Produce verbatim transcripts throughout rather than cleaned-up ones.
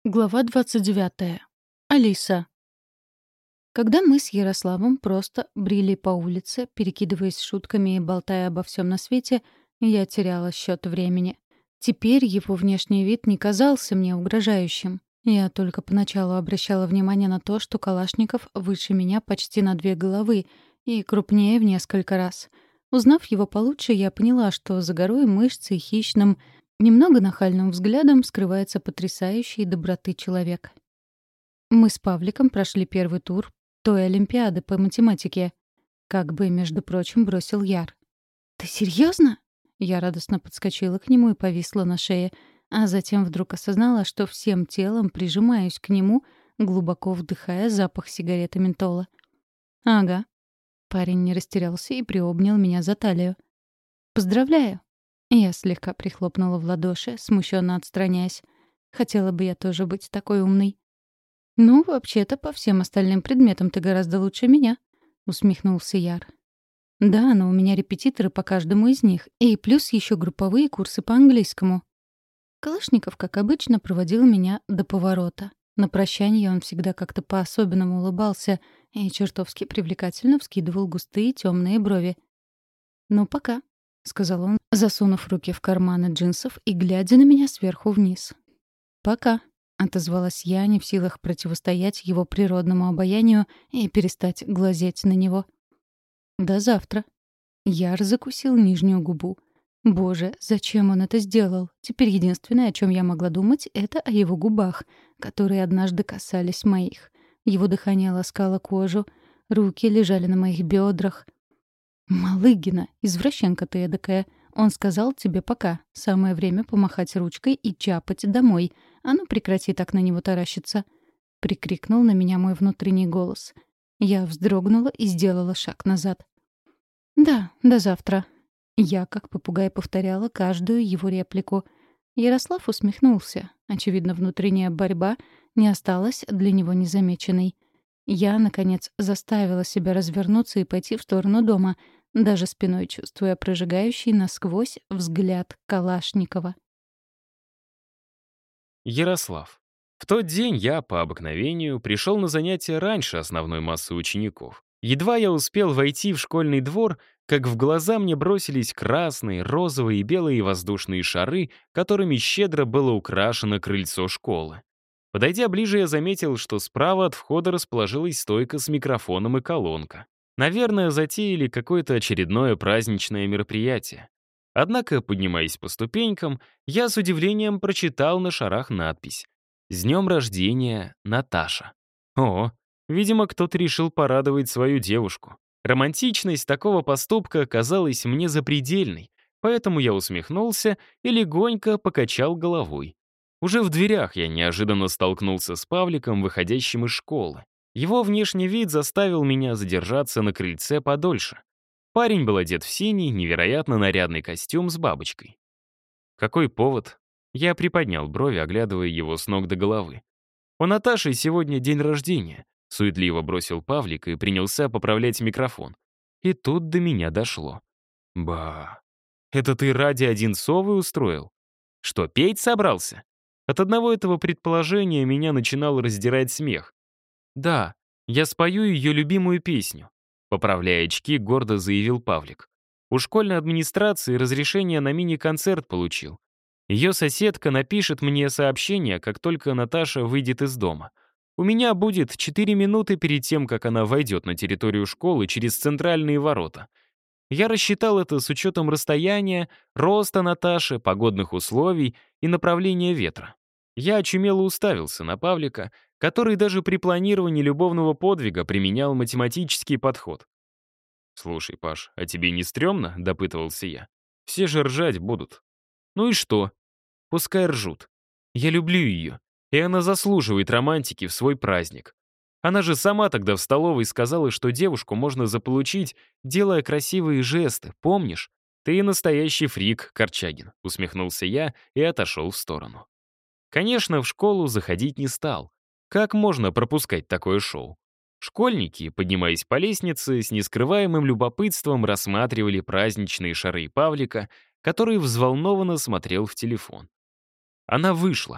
Глава двадцать девятая. Алиса. Когда мы с Ярославом просто брели по улице, перекидываясь шутками и болтая обо всем на свете, я теряла счет времени. Теперь его внешний вид не казался мне угрожающим. Я только поначалу обращала внимание на то, что Калашников выше меня почти на две головы и крупнее в несколько раз. Узнав его получше, я поняла, что за горой мышц и хищным, немного нахальным взглядом скрывается потрясающий доброты человек. Мы с Павликом прошли первый тур той Олимпиады по математике. Как бы, между прочим, бросил Яр. «Ты серьезно? Я радостно подскочила к нему и повисла на шее, а затем вдруг осознала, что всем телом прижимаюсь к нему, глубоко вдыхая запах сигареты ментола. «Ага». Парень не растерялся и приобнял меня за талию. «Поздравляю!» Я слегка прихлопнула в ладоши, смущенно отстраняясь. Хотела бы я тоже быть такой умной. «Ну, вообще-то, по всем остальным предметам ты гораздо лучше меня», — усмехнулся Яр. «Да, но у меня репетиторы по каждому из них, и плюс еще групповые курсы по английскому». Калашников, как обычно, проводил меня до поворота. На прощание он всегда как-то по-особенному улыбался и чертовски привлекательно вскидывал густые темные брови. «Ну, пока», — сказал он, засунув руки в карманы джинсов и глядя на меня сверху вниз. «Пока», — отозвалась я, не в силах противостоять его природному обаянию и перестать глазеть на него. «До завтра». Яр закусил нижнюю губу. Боже, зачем он это сделал? Теперь единственное, о чем я могла думать, это о его губах, которые однажды касались моих. Его дыхание ласкало кожу, руки лежали на моих бедрах. «Малыгина, извращенка ты эдакая. Он сказал тебе пока. Самое время помахать ручкой и чапать домой. А ну прекрати так на него таращиться!» — прикрикнул на меня мой внутренний голос. Я вздрогнула и сделала шаг назад. «Да, до завтра». Я, как попугай, повторяла каждую его реплику. Ярослав усмехнулся. Очевидно, внутренняя борьба не осталась для него незамеченной. Я, наконец, заставила себя развернуться и пойти в сторону дома, даже спиной чувствуя прожигающий насквозь взгляд Калашникова. Ярослав. В тот день я, по обыкновению, пришел на занятия раньше основной массы учеников. Едва я успел войти в школьный двор, как в глаза мне бросились красные, розовые и белые воздушные шары, которыми щедро было украшено крыльцо школы. Подойдя ближе, я заметил, что справа от входа расположилась стойка с микрофоном и колонка. Наверное, затеяли какое-то очередное праздничное мероприятие. Однако, поднимаясь по ступенькам, я с удивлением прочитал на шарах надпись «С днем рождения, Наташа». О, видимо, кто-то решил порадовать свою девушку. Романтичность такого поступка казалась мне запредельной, поэтому я усмехнулся и легонько покачал головой. Уже в дверях я неожиданно столкнулся с Павликом, выходящим из школы. Его внешний вид заставил меня задержаться на крыльце подольше. Парень был одет в синий, невероятно нарядный костюм с бабочкой. Какой повод? Я приподнял брови, оглядывая его с ног до головы. «У Наташи сегодня день рождения», — суетливо бросил Павлик и принялся поправлять микрофон. И тут до меня дошло. «Ба, это ты ради Одинцовой устроил? Что, петь собрался?» От одного этого предположения меня начинал раздирать смех. «Да, я спою ее любимую песню», — поправляя очки, гордо заявил Павлик. «У школьной администрации разрешение на мини-концерт получил. Ее соседка напишет мне сообщение, как только Наташа выйдет из дома. У меня будет четыре минуты перед тем, как она войдет на территорию школы через центральные ворота. Я рассчитал это с учетом расстояния, роста Наташи, погодных условий и направления ветра. Я очумело уставился на Павлика, который даже при планировании любовного подвига применял математический подход. «Слушай, Паш, а тебе не стрёмно?» — допытывался я. «Все же ржать будут». «Ну и что? Пускай ржут. Я люблю ее, и она заслуживает романтики в свой праздник. Она же сама тогда в столовой сказала, что девушку можно заполучить, делая красивые жесты, помнишь? Ты настоящий фрик, Корчагин», — усмехнулся я и отошел в сторону. Конечно, в школу заходить не стал. Как можно пропускать такое шоу? Школьники, поднимаясь по лестнице, с нескрываемым любопытством рассматривали праздничные шары Павлика, который взволнованно смотрел в телефон. Она вышла.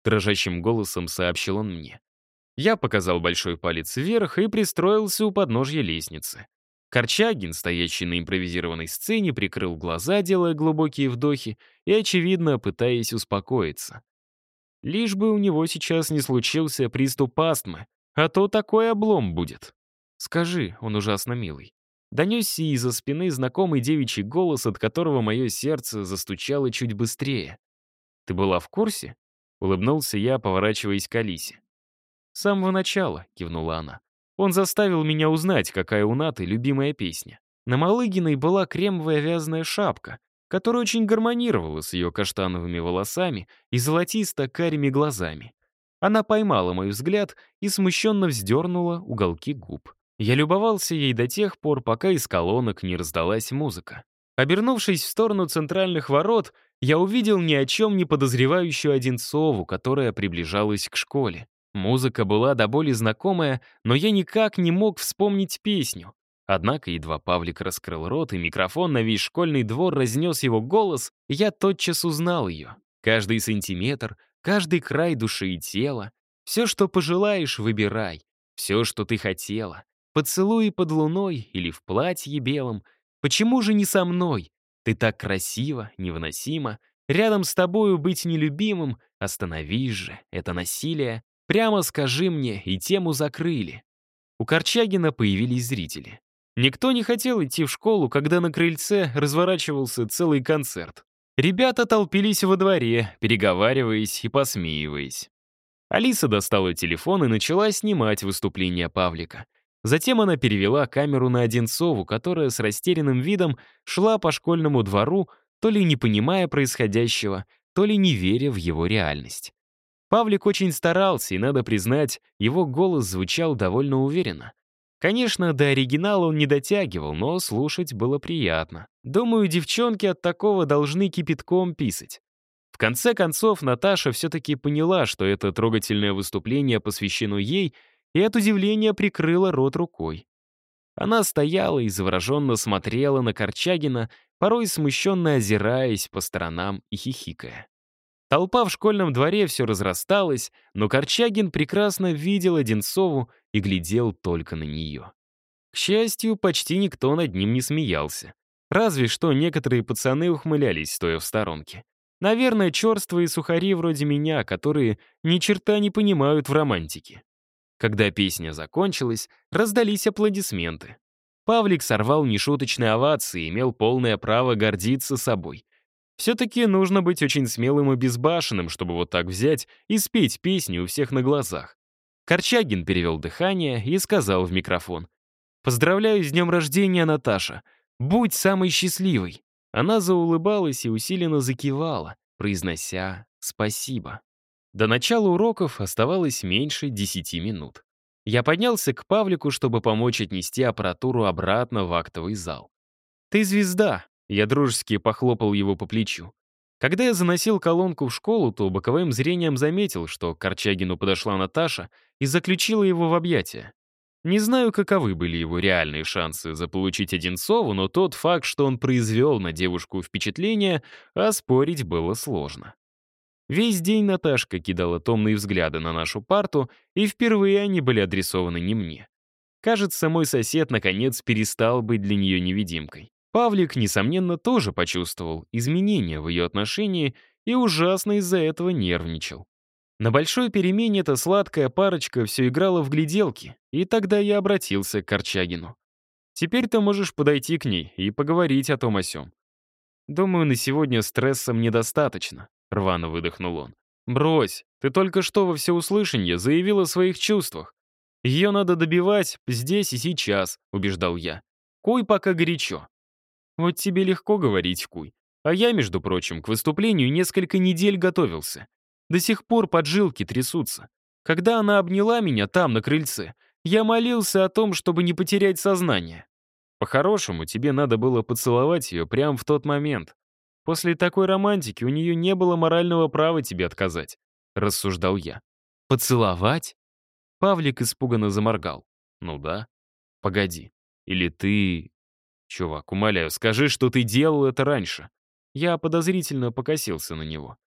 дрожащим голосом сообщил он мне. Я показал большой палец вверх и пристроился у подножья лестницы. Корчагин, стоящий на импровизированной сцене, прикрыл глаза, делая глубокие вдохи и, очевидно, пытаясь успокоиться. Лишь бы у него сейчас не случился приступ астмы, а то такой облом будет. «Скажи, он ужасно милый». Донесся из-за спины знакомый девичий голос, от которого мое сердце застучало чуть быстрее. «Ты была в курсе?» — улыбнулся я, поворачиваясь к Алисе. «С самого начала», — кивнула она. «Он заставил меня узнать, какая у Наты любимая песня. На Малыгиной была кремовая вязаная шапка, которая очень гармонировала с ее каштановыми волосами и золотисто-карими глазами. Она поймала мой взгляд и смущенно вздернула уголки губ. Я любовался ей до тех пор, пока из колонок не раздалась музыка. Обернувшись в сторону центральных ворот, я увидел ни о чем не подозревающую Одинцову, которая приближалась к школе. Музыка была до боли знакомая, но я никак не мог вспомнить песню. Однако едва Павлик раскрыл рот, и микрофон на весь школьный двор разнес его голос, я тотчас узнал ее. Каждый сантиметр, каждый край души и тела. Все, что пожелаешь, выбирай. Все, что ты хотела. Поцелуй под луной или в платье белом. Почему же не со мной? Ты так красива, невыносимо. Рядом с тобою быть нелюбимым. Остановись же, это насилие. Прямо скажи мне, и тему закрыли. У Корчагина появились зрители. Никто не хотел идти в школу, когда на крыльце разворачивался целый концерт. Ребята толпились во дворе, переговариваясь и посмеиваясь. Алиса достала телефон и начала снимать выступление Павлика. Затем она перевела камеру на Одинцову, которая с растерянным видом шла по школьному двору, то ли не понимая происходящего, то ли не веря в его реальность. Павлик очень старался, и, надо признать, его голос звучал довольно уверенно. Конечно, до оригинала он не дотягивал, но слушать было приятно. Думаю, девчонки от такого должны кипятком писать. В конце концов, Наташа все-таки поняла, что это трогательное выступление посвящено ей, и от удивления прикрыла рот рукой. Она стояла и завороженно смотрела на Корчагина, порой смущенно озираясь по сторонам и хихикая. Толпа в школьном дворе все разрасталась, но Корчагин прекрасно видел Одинцову и глядел только на нее. К счастью, почти никто над ним не смеялся. Разве что некоторые пацаны ухмылялись, стоя в сторонке. Наверное, черствые сухари вроде меня, которые ни черта не понимают в романтике. Когда песня закончилась, раздались аплодисменты. Павлик сорвал нешуточные овации и имел полное право гордиться собой. Все-таки нужно быть очень смелым и безбашенным, чтобы вот так взять и спеть песню у всех на глазах. Корчагин перевел дыхание и сказал в микрофон: «Поздравляю с днем рождения, Наташа! Будь самой счастливой!» Она заулыбалась и усиленно закивала, произнося «спасибо». До начала уроков оставалось меньше десяти минут. Я поднялся к Павлику, чтобы помочь отнести аппаратуру обратно в актовый зал. «Ты звезда!» — я дружески похлопал его по плечу. Когда я заносил колонку в школу, то боковым зрением заметил, что к Корчагину подошла Наташа и заключила его в объятия. Не знаю, каковы были его реальные шансы заполучить Одинцову, но тот факт, что он произвел на девушку впечатление, оспорить было сложно. Весь день Наташка кидала томные взгляды на нашу парту, и впервые они были адресованы не мне. Кажется, мой сосед наконец перестал быть для нее невидимкой. Павлик, несомненно, тоже почувствовал изменения в ее отношении и ужасно из-за этого нервничал. На большой перемене эта сладкая парочка все играла в гляделки, и тогда я обратился к Корчагину. «Теперь ты можешь подойти к ней и поговорить о том о сём». «Думаю, на сегодня стресса мне достаточно», — рвано выдохнул он. «Брось, ты только что во всеуслышанье заявил о своих чувствах. Ее надо добивать здесь и сейчас», — убеждал я. «Куй пока горячо». «Вот тебе легко говорить, Куй. А я, между прочим, к выступлению несколько недель готовился. До сих пор поджилки трясутся. Когда она обняла меня там, на крыльце, я молился о том, чтобы не потерять сознание. По-хорошему, тебе надо было поцеловать ее прямо в тот момент. После такой романтики у нее не было морального права тебе отказать», — рассуждал я. «Поцеловать?» Павлик испуганно заморгал. «Ну да. Погоди. Или ты...» «Чувак, умоляю, скажи, что ты делал это раньше». Я подозрительно покосился на него.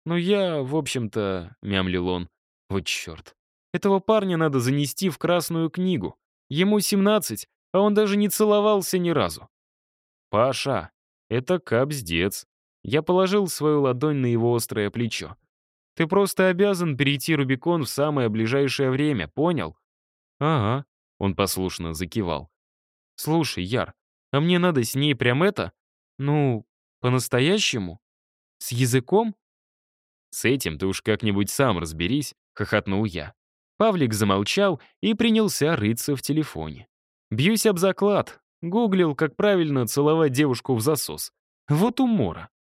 «Ну я, в общем-то...» — мямлил он. «Вот черт. Этого парня надо занести в Красную книгу. Ему семнадцать, а он даже не целовался ни разу». «Паша, это капздец». Я положил свою ладонь на его острое плечо. «Ты просто обязан перейти Рубикон в самое ближайшее время, понял?» «Ага», — он послушно закивал. «Слушай, Яр, а мне надо с ней прям это? Ну, по-настоящему? С языком?» «С этим ты уж как-нибудь сам разберись», — хохотнул я. Павлик замолчал и принялся рыться в телефоне. Бьюсь об заклад. Гуглил, как правильно целовать девушку в засос. Вот умора.